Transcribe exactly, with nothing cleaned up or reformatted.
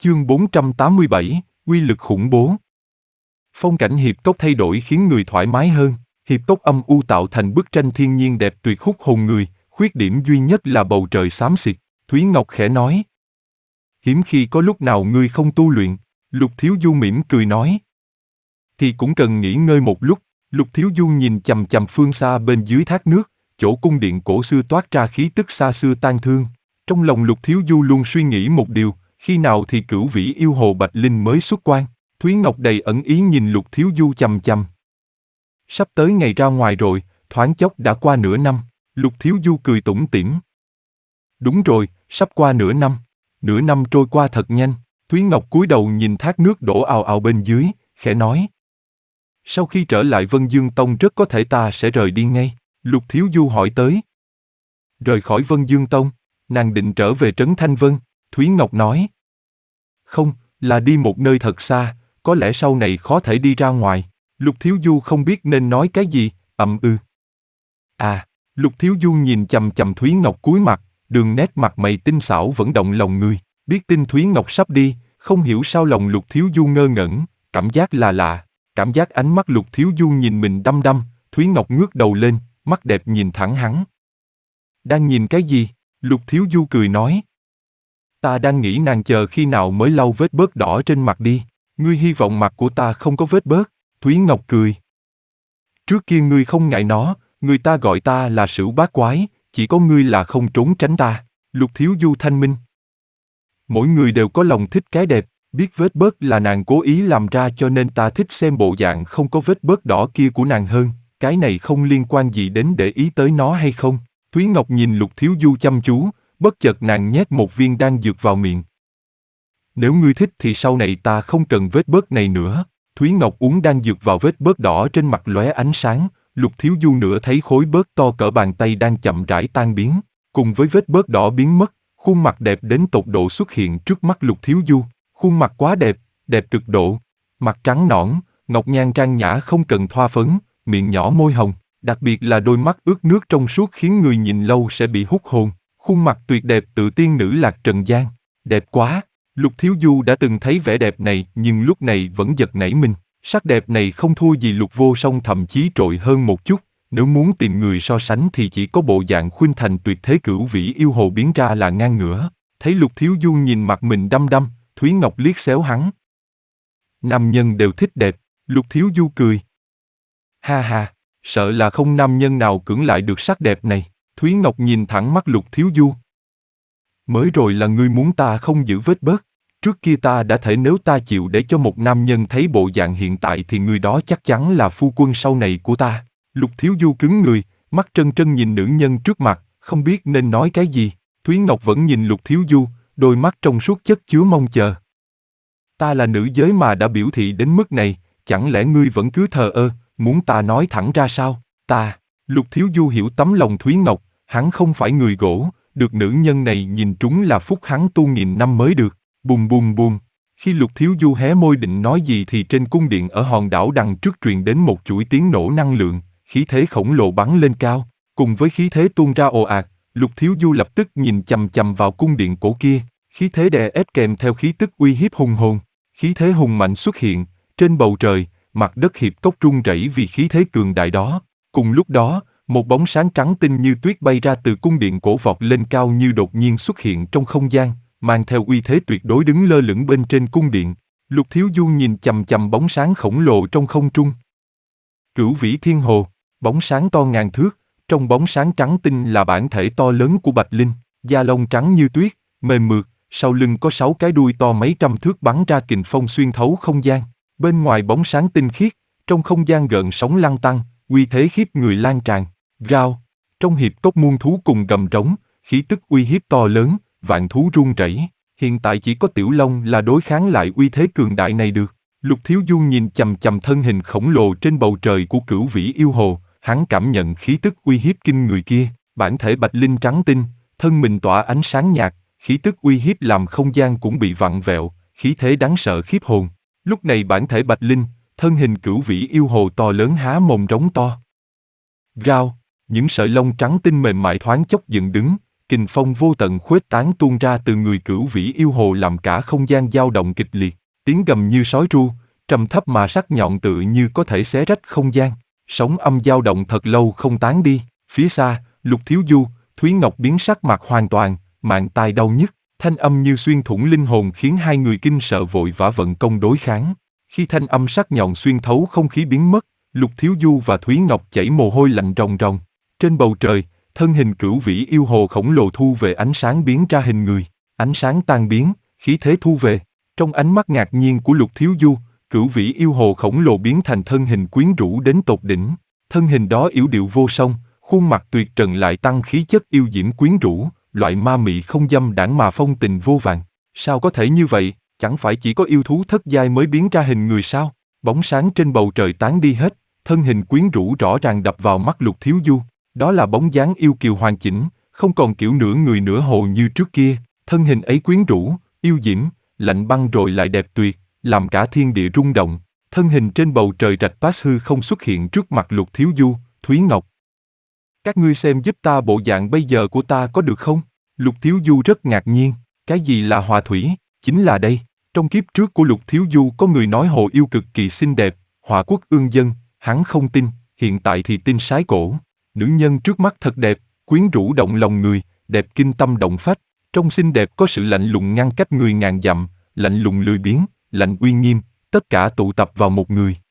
Chương bốn trăm tám mươi bảy, uy lực khủng bố. Phong cảnh hiệp cốc thay đổi khiến người thoải mái hơn. Hiệp cốc âm u tạo thành bức tranh thiên nhiên đẹp tuyệt hút hồn người, khuyết điểm duy nhất là bầu trời xám xịt. Thúy Ngọc khẽ nói. Hiếm khi có lúc nào ngươi không tu luyện, Lục Thiếu Du mỉm cười nói. Thì cũng cần nghỉ ngơi một lúc. Lục Thiếu Du nhìn chằm chằm phương xa bên dưới thác nước, chỗ cung điện cổ xưa toát ra khí tức xa xưa tang thương. Trong lòng Lục Thiếu Du luôn suy nghĩ một điều, khi nào thì cửu vĩ yêu hồ Bạch Linh mới xuất quan. Thúy Ngọc đầy ẩn ý nhìn Lục Thiếu Du chằm chằm. Sắp tới ngày ra ngoài rồi, thoáng chốc đã qua nửa năm. Lục Thiếu Du cười tủm tỉm. Đúng rồi, sắp qua nửa năm. Nửa năm trôi qua thật nhanh. Thúy Ngọc cúi đầu nhìn thác nước đổ ào ào bên dưới, khẽ nói. Sau khi trở lại Vân Dương Tông rất có thể ta sẽ rời đi ngay. Lục Thiếu Du hỏi tới. Rời khỏi Vân Dương Tông, nàng định trở về Trấn Thanh Vân. Thúy Ngọc nói. Không, là đi một nơi thật xa, có lẽ sau này khó thể đi ra ngoài. Lục Thiếu Du không biết nên nói cái gì, ậm ừ. À, Lục Thiếu Du nhìn chằm chằm Thúy Ngọc cúi mặt, đường nét mặt mày tinh xảo vẫn động lòng người. Biết tin Thúy Ngọc sắp đi, không hiểu sao lòng Lục Thiếu Du ngơ ngẩn, cảm giác là lạ. Cảm giác ánh mắt Lục Thiếu Du nhìn mình đăm đăm, Thúy Ngọc ngước đầu lên, mắt đẹp nhìn thẳng hắn. Đang nhìn cái gì? Lục Thiếu Du cười nói. Ta đang nghĩ nàng chờ khi nào mới lau vết bớt đỏ trên mặt đi. Ngươi hy vọng mặt của ta không có vết bớt. Thúy Ngọc cười. Trước kia ngươi không ngại nó, người ta gọi ta là Sửu Bát Quái, chỉ có ngươi là không trốn tránh ta. Lục Thiếu Du thanh minh. Mỗi người đều có lòng thích cái đẹp, biết vết bớt là nàng cố ý làm ra cho nên ta thích xem bộ dạng không có vết bớt đỏ kia của nàng hơn. Cái này không liên quan gì đến để ý tới nó hay không. Thúy Ngọc nhìn Lục Thiếu Du chăm chú, bất chợt nàng nhét một viên đan dược vào miệng. Nếu ngươi thích thì sau này ta không cần vết bớt này nữa. Thúy Ngọc uống đan dược vào vết bớt đỏ trên mặt lóe ánh sáng, Lục Thiếu Du nửa thấy khối bớt to cỡ bàn tay đang chậm rãi tan biến, cùng với vết bớt đỏ biến mất, khuôn mặt đẹp đến tột độ xuất hiện trước mắt Lục Thiếu Du. Khuôn mặt quá đẹp, đẹp cực độ, mặt trắng nõn, ngọc nhan trang nhã không cần thoa phấn, miệng nhỏ môi hồng, đặc biệt là đôi mắt ướt nước trong suốt khiến người nhìn lâu sẽ bị hút hồn. Khuôn mặt tuyệt đẹp tự tiên nữ lạc trần gian, đẹp quá. Lục Thiếu Du đã từng thấy vẻ đẹp này nhưng lúc này vẫn giật nảy mình. Sắc đẹp này không thua gì Lục Vô Song, thậm chí trội hơn một chút. Nếu muốn tìm người so sánh thì chỉ có bộ dạng khuynh thành tuyệt thế cửu vĩ yêu hồ biến ra là ngang ngửa. Thấy Lục Thiếu Du nhìn mặt mình đăm đăm, Thúy Ngọc liếc xéo hắn. Nam nhân đều thích đẹp. Lục Thiếu Du cười. Ha ha, sợ là không nam nhân nào cưỡng lại được sắc đẹp này. Thúy Ngọc nhìn thẳng mắt Lục Thiếu Du. Mới rồi là ngươi muốn ta không giữ vết bớt. Trước kia ta đã thể nếu ta chịu để cho một nam nhân thấy bộ dạng hiện tại thì người đó chắc chắn là phu quân sau này của ta. Lục Thiếu Du cứng người, mắt trân trân nhìn nữ nhân trước mặt, không biết nên nói cái gì. Thúy Ngọc vẫn nhìn Lục Thiếu Du, đôi mắt trong suốt chất chứa mong chờ. Ta là nữ giới mà đã biểu thị đến mức này, chẳng lẽ ngươi vẫn cứ thờ ơ, muốn ta nói thẳng ra sao? Ta, Lục Thiếu Du hiểu tấm lòng Thúy Ngọc, hắn không phải người gỗ, được nữ nhân này nhìn trúng là phúc hắn tu nghìn năm mới được. Bùm bùm bùm. Khi Lục Thiếu Du hé môi định nói gì thì trên cung điện ở hòn đảo đằng trước truyền đến một chuỗi tiếng nổ năng lượng, khí thế khổng lồ bắn lên cao, cùng với khí thế tuôn ra ồ ạt, Lục Thiếu Du lập tức nhìn chằm chằm vào cung điện cổ kia, khí thế đè ép kèm theo khí tức uy hiếp hùng hồn, khí thế hùng mạnh xuất hiện, trên bầu trời, mặt đất hiệp cốc rung rẩy vì khí thế cường đại đó. Cùng lúc đó, một bóng sáng trắng tinh như tuyết bay ra từ cung điện cổ vọt lên cao như đột nhiên xuất hiện trong không gian, mang theo uy thế tuyệt đối đứng lơ lửng bên trên cung điện. Lục Thiếu Du nhìn chằm chằm bóng sáng khổng lồ trong không trung. Cửu Vĩ Thiên Hồ, bóng sáng to ngàn thước, trong bóng sáng trắng tinh là bản thể to lớn của Bạch Linh, da lông trắng như tuyết, mềm mượt, sau lưng có sáu cái đuôi to mấy trăm thước bắn ra kình phong xuyên thấu không gian. Bên ngoài bóng sáng tinh khiết, trong không gian gợn sóng lăn tăn, uy thế khiếp người lan tràn. Rao, trong hiệp cốc muôn thú cùng gầm trống, khí tức uy hiếp to lớn, vạn thú run rẩy. Hiện tại chỉ có Tiểu Long là đối kháng lại uy thế cường đại này được. Lục Thiếu Du nhìn chằm chằm thân hình khổng lồ trên bầu trời của Cửu Vĩ yêu hồ, hắn cảm nhận khí tức uy hiếp kinh người kia, bản thể Bạch Linh trắng tinh, thân mình tỏa ánh sáng nhạt, khí tức uy hiếp làm không gian cũng bị vặn vẹo, khí thế đáng sợ khiếp hồn. Lúc này bản thể Bạch Linh, thân hình Cửu Vĩ yêu hồ to lớn há mồm rống to. Rao, những sợi lông trắng tinh mềm mại thoáng chốc dựng đứng, kình phong vô tận khuếch tán tuôn ra từ người Cửu Vĩ yêu hồ làm cả không gian dao động kịch liệt, tiếng gầm như sói tru, trầm thấp mà sắc nhọn tựa như có thể xé rách không gian. Sóng âm dao động thật lâu không tán đi, phía xa, Lục Thiếu Du, Thúy Ngọc biến sắc mặt hoàn toàn, mạn tai đau nhức, thanh âm như xuyên thủng linh hồn khiến hai người kinh sợ vội vã vận công đối kháng. Khi thanh âm sắc nhọn xuyên thấu không khí biến mất, Lục Thiếu Du và Thúy Ngọc chảy mồ hôi lạnh ròng ròng. Trên bầu trời, thân hình Cửu Vĩ yêu hồ khổng lồ thu về ánh sáng biến ra hình người, ánh sáng tan biến, khí thế thu về. Trong ánh mắt ngạc nhiên của Lục Thiếu Du, Cửu Vĩ yêu hồ khổng lồ biến thành thân hình quyến rũ đến tột đỉnh. Thân hình đó yểu điệu vô song, khuôn mặt tuyệt trần lại tăng khí chất yêu diễm quyến rũ, loại ma mị không dâm đãng mà phong tình vô vàn. Sao có thể như vậy, chẳng phải chỉ có yêu thú thất giai mới biến ra hình người sao? Bóng sáng trên bầu trời tán đi hết, thân hình quyến rũ rõ ràng đập vào mắt Lục Thiếu Du. Đó là bóng dáng yêu kiều hoàn chỉnh, không còn kiểu nửa người nửa hồ như trước kia. Thân hình ấy quyến rũ, yêu diễm, lạnh băng rồi lại đẹp tuyệt, làm cả thiên địa rung động. Thân hình trên bầu trời rạch pass hư không xuất hiện trước mặt Lục Thiếu Du, Thúy Ngọc. Các ngươi xem giúp ta bộ dạng bây giờ của ta có được không? Lục Thiếu Du rất ngạc nhiên, cái gì là hòa thủy? Chính là đây. Trong kiếp trước của Lục Thiếu Du có người nói hồ yêu cực kỳ xinh đẹp, Hỏa Quốc ương dân, hắn không tin, hiện tại thì tin sái cổ. Nữ nhân trước mắt thật đẹp, quyến rũ động lòng người, đẹp kinh tâm động phách. Trong xinh đẹp có sự lạnh lùng ngăn cách người ngàn dặm, lạnh lùng lười biếng, lạnh uy nghiêm, tất cả tụ tập vào một người.